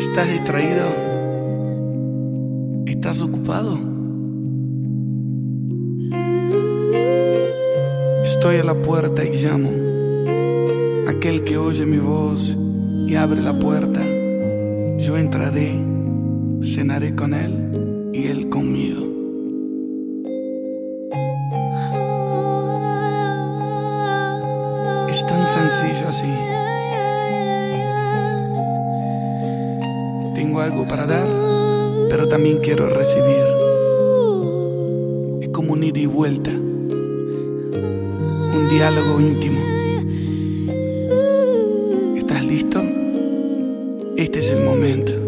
¿Estás distraído? ¿Estás ocupado? Estoy a la puerta y llamo. Aquel que oye mi voz y abre la puerta, yo entraré, cenaré con él y él conmigo. Es tan sencillo así. Tengo algo para dar, pero también quiero recibir. Es como un ida y vuelta, un diálogo íntimo. ¿Estás listo? Este es el momento.